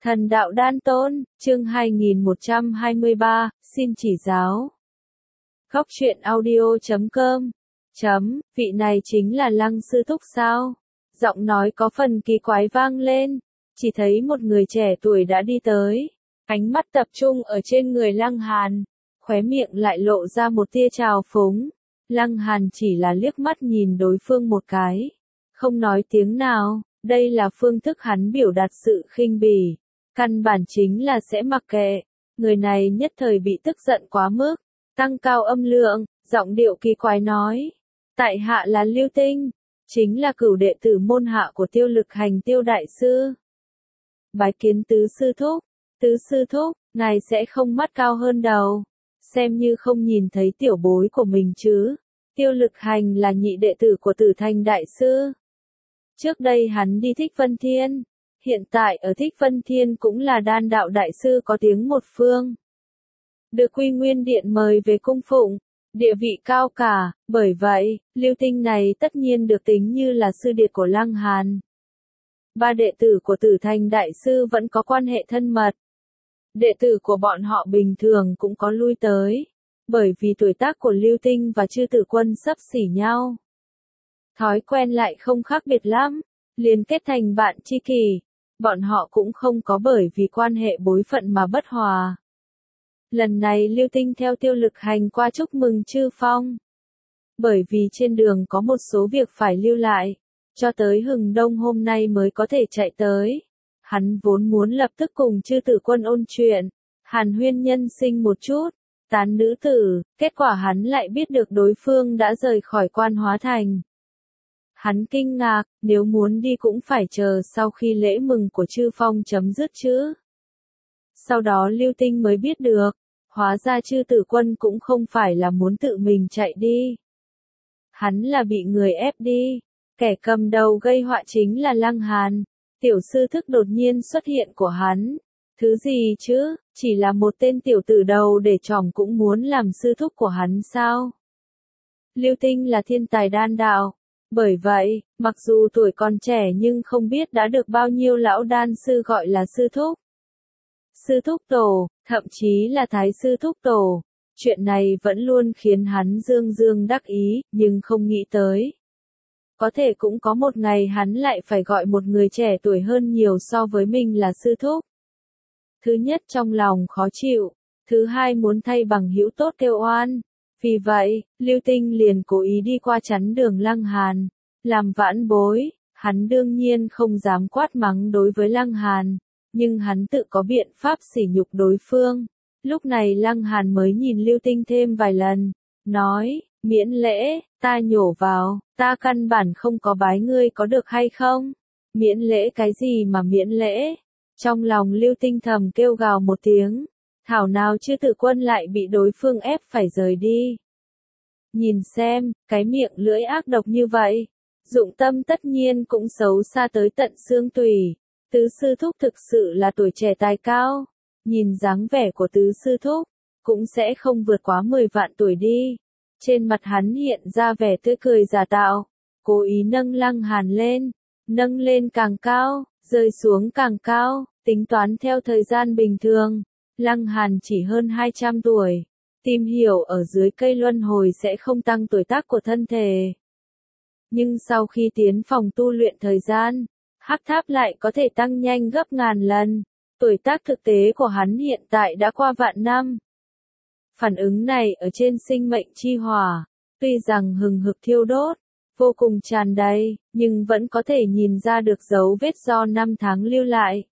Thần đạo đan tôn, chương 2123, xin chỉ giáo. Góc truyện audio.com. Vị này chính là Lăng sư thúc sao? Giọng nói có phần kỳ quái vang lên, chỉ thấy một người trẻ tuổi đã đi tới, ánh mắt tập trung ở trên người Lăng Hàn, khóe miệng lại lộ ra một tia trào phúng. Lăng Hàn chỉ là liếc mắt nhìn đối phương một cái, không nói tiếng nào, đây là phương thức hắn biểu đạt sự khinh bỉ. Căn bản chính là sẽ mặc kệ. Người này nhất thời bị tức giận quá mức, tăng cao âm lượng, giọng điệu kỳ quái nói. Tại hạ là Lưu Tinh, chính là cửu đệ tử môn hạ của Tiêu Lực Hành Tiêu đại sư. Bái kiến tứ sư thúc, ngài sẽ không mắt cao hơn đầu, xem như không nhìn thấy tiểu bối của mình chứ. Tiêu Lực Hành là nhị đệ tử của Tử Thành đại sư. Trước đây hắn đi Thích Vân Thiên. Hiện tại ở Thích Vân Thiên cũng là đan đạo đại sư có tiếng một phương. Được Quy Nguyên Điện mời về cung phụng, địa vị cao cả, bởi vậy, Lưu Tinh này tất nhiên được tính như là sư điệt của Lăng Hàn. Ba đệ tử của Tử Thành đại sư vẫn có quan hệ thân mật. Đệ tử của bọn họ bình thường cũng có lui tới, bởi vì tuổi tác của Lưu Tinh và Chư Tử Quân xấp xỉ nhau. Thói quen lại không khác biệt lắm, liên kết thành bạn tri kỷ. Bọn họ cũng không có bởi vì quan hệ bối phận mà bất hòa. Lần này Lưu Tinh theo Tiêu Lực Hành qua chúc mừng Chư Phong. Bởi vì trên đường có một số việc phải lưu lại, cho tới hừng đông hôm nay mới có thể chạy tới. Hắn vốn muốn lập tức cùng Chư Tử Quân ôn chuyện, hàn huyên nhân sinh một chút, tán nữ tử, kết quả hắn lại biết được đối phương đã rời khỏi Quan Hóa Thành. Hắn kinh ngạc, nếu muốn đi cũng phải chờ sau khi lễ mừng của Chư Phong chấm dứt chứ. Sau đó Lưu Tinh mới biết được, hóa ra Chư Tử Quân cũng không phải là muốn tự mình chạy đi. Hắn là bị người ép đi, kẻ cầm đầu gây họa chính là Lăng Hàn, tiểu sư thức đột nhiên xuất hiện của hắn. Thứ gì chứ, chỉ là một tên tiểu tử đầu để trỏng cũng muốn làm sư thúc của hắn sao? Lưu Tinh là thiên tài đan đạo. Bởi vậy, mặc dù tuổi còn trẻ nhưng không biết đã được bao nhiêu lão đan sư gọi là sư thúc. Sư thúc tổ, thậm chí là thái sư thúc tổ. Chuyện này vẫn luôn khiến hắn dương dương đắc ý, nhưng không nghĩ tới. Có thể cũng có một ngày hắn lại phải gọi một người trẻ tuổi hơn nhiều so với mình là sư thúc. Thứ nhất trong lòng khó chịu, thứ hai muốn thay bằng hữu tốt kêu oan. Vì vậy, Lưu Tinh liền cố ý đi qua chắn đường Lăng Hàn, làm vãn bối. Hắn đương nhiên không dám quát mắng đối với Lăng Hàn, nhưng hắn tự có biện pháp sỉ nhục đối phương. Lúc này Lăng Hàn mới nhìn Lưu Tinh thêm vài lần, nói, miễn lễ, ta nhổ vào, ta căn bản không có bái ngươi có được hay không? Miễn lễ cái gì mà miễn lễ? Trong lòng Lưu Tinh thầm kêu gào một tiếng. Thảo nào Chư Tử Quân lại bị đối phương ép phải rời đi. Nhìn xem, cái miệng lưỡi ác độc như vậy, dụng tâm tất nhiên cũng xấu xa tới tận xương tủy. Tứ sư thúc thực sự là tuổi trẻ tài cao, nhìn dáng vẻ của tứ sư thúc, cũng sẽ không vượt quá 10 vạn tuổi đi. Trên mặt hắn hiện ra vẻ tươi cười giả tạo, cố ý nâng Lăng Hàn lên, nâng lên càng cao, rơi xuống càng cao, tính toán theo thời gian bình thường. Lăng Hàn chỉ hơn 200 tuổi, tìm hiểu ở dưới cây luân hồi sẽ không tăng tuổi tác của thân thể. Nhưng sau khi tiến phòng tu luyện thời gian, hắc tháp lại có thể tăng nhanh gấp ngàn lần, tuổi tác thực tế của hắn hiện tại đã qua vạn năm. Phản ứng này ở trên sinh mệnh chi hỏa, tuy rằng hừng hực thiêu đốt, vô cùng tràn đầy, nhưng vẫn có thể nhìn ra được dấu vết do năm tháng lưu lại.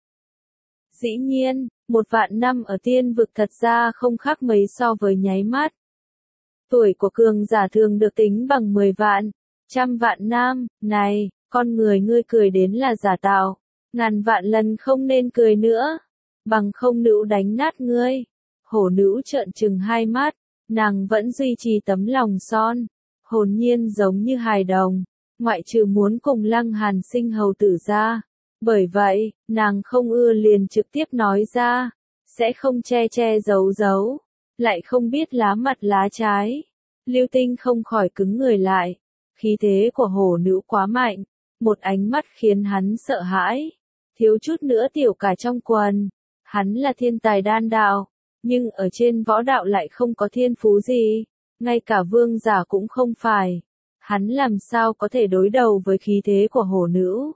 Dĩ nhiên, 1 vạn năm ở tiên vực thật ra không khác mấy so với nháy mắt. Tuổi của cường giả thường được tính bằng 10 vạn, 100 vạn năm, này, con người ngươi cười đến là giả tạo, ngàn vạn lần không nên cười nữa, bằng không nữ đánh nát ngươi. Hổ nữ trợn trừng hai mắt, nàng vẫn duy trì tấm lòng son, hồn nhiên giống như hài đồng, ngoại trừ muốn cùng Lăng Hàn sinh hầu tử ra. Bởi vậy, nàng không ưa liền trực tiếp nói ra, sẽ không che che giấu giấu, lại không biết lá mặt lá trái. Lưu Tinh không khỏi cứng người lại, khí thế của hổ nữ quá mạnh, một ánh mắt khiến hắn sợ hãi. thiếu chút nữa tiểu cả trong quần. Hắn là thiên tài đan đạo, nhưng ở trên võ đạo lại không có thiên phú gì, ngay cả vương giả cũng không phải. Hắn làm sao có thể đối đầu với khí thế của hổ nữ.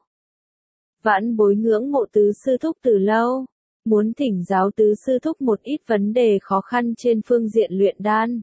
Vãn Bối ngưỡng mộ tứ sư thúc từ lâu, muốn thỉnh giáo tứ sư thúc một ít vấn đề khó khăn trên phương diện luyện đan.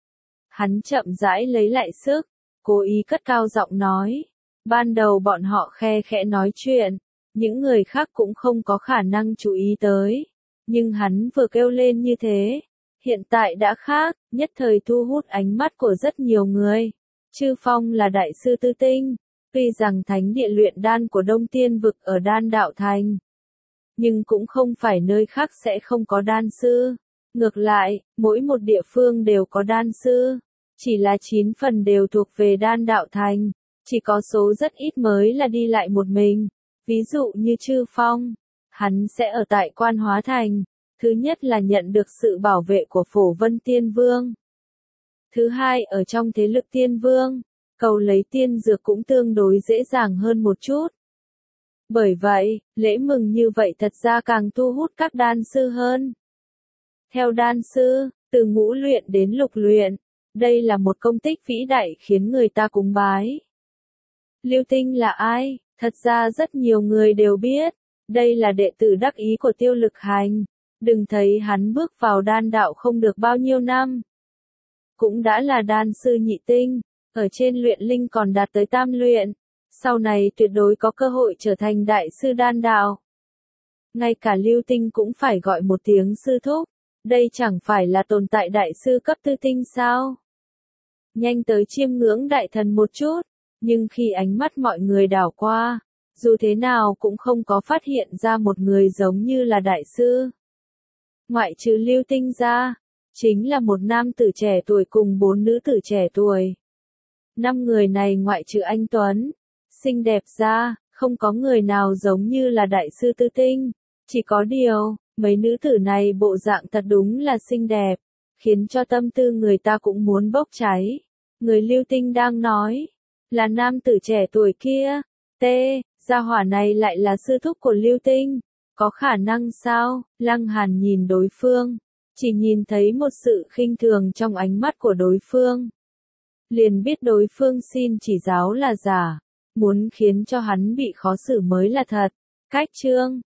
Hắn chậm rãi lấy lại sức, cố ý cất cao giọng nói. Ban đầu bọn họ khe khẽ nói chuyện, những người khác cũng không có khả năng chú ý tới. Nhưng hắn vừa kêu lên như thế, hiện tại đã khác, nhất thời thu hút ánh mắt của rất nhiều người. Chư Phong là đại sư tư tinh, tuy rằng thánh địa luyện đan của Đông Tiên vực ở đan đạo thành, nhưng cũng không phải nơi khác sẽ không có đan sư. Ngược lại, mỗi một địa phương đều có đan sư, chỉ là 9 phần đều thuộc về đan đạo thành, chỉ có số rất ít mới là đi lại một mình. Ví dụ như Chư Phong, hắn sẽ ở tại Quan Hóa Thành, thứ nhất là nhận được sự bảo vệ của Phổ Vân Tiên Vương. Thứ hai ở trong thế lực Tiên Vương, cầu lấy tiên dược cũng tương đối dễ dàng hơn một chút. Bởi vậy, lễ mừng như vậy thật ra càng thu hút các đan sư hơn. Theo đan sư, từ ngũ luyện đến lục luyện, đây là một công tích vĩ đại khiến người ta cúng bái. Lưu Tinh là ai? Thật ra rất nhiều người đều biết, đây là đệ tử đắc ý của Tiêu Lực Hành. Đừng thấy hắn bước vào đan đạo không được bao nhiêu năm, cũng đã là đan sư nhị tinh, ở trên luyện linh còn đạt tới tam luyện, sau này tuyệt đối có cơ hội trở thành đại sư đan đạo. Ngay cả Lưu Tinh cũng phải gọi một tiếng sư thúc, đây chẳng phải là tồn tại đại sư cấp tư tinh sao? Nhanh tới chiêm ngưỡng đại thần một chút, nhưng khi ánh mắt mọi người đảo qua, dù thế nào cũng không có phát hiện ra một người giống như là đại sư. Ngoại trừ Lưu Tinh ra, chính là một nam tử trẻ tuổi cùng 4 nữ tử trẻ tuổi. 5 người này ngoại trừ anh Tuấn, xinh đẹp ra, không có người nào giống như là đại sư tư tinh. Chỉ có điều, mấy nữ tử này bộ dạng thật đúng là xinh đẹp, khiến cho tâm tư người ta cũng muốn bốc cháy. Người Lưu Tinh đang nói, là nam tử trẻ tuổi kia. Gia hỏa này lại là sư thúc của Lưu Tinh. Có khả năng sao? Lăng Hàn nhìn đối phương, chỉ nhìn thấy một sự khinh thường trong ánh mắt của đối phương. Liền biết đối phương xin chỉ giáo là giả, muốn khiến cho hắn bị khó xử mới là thật. Cách chương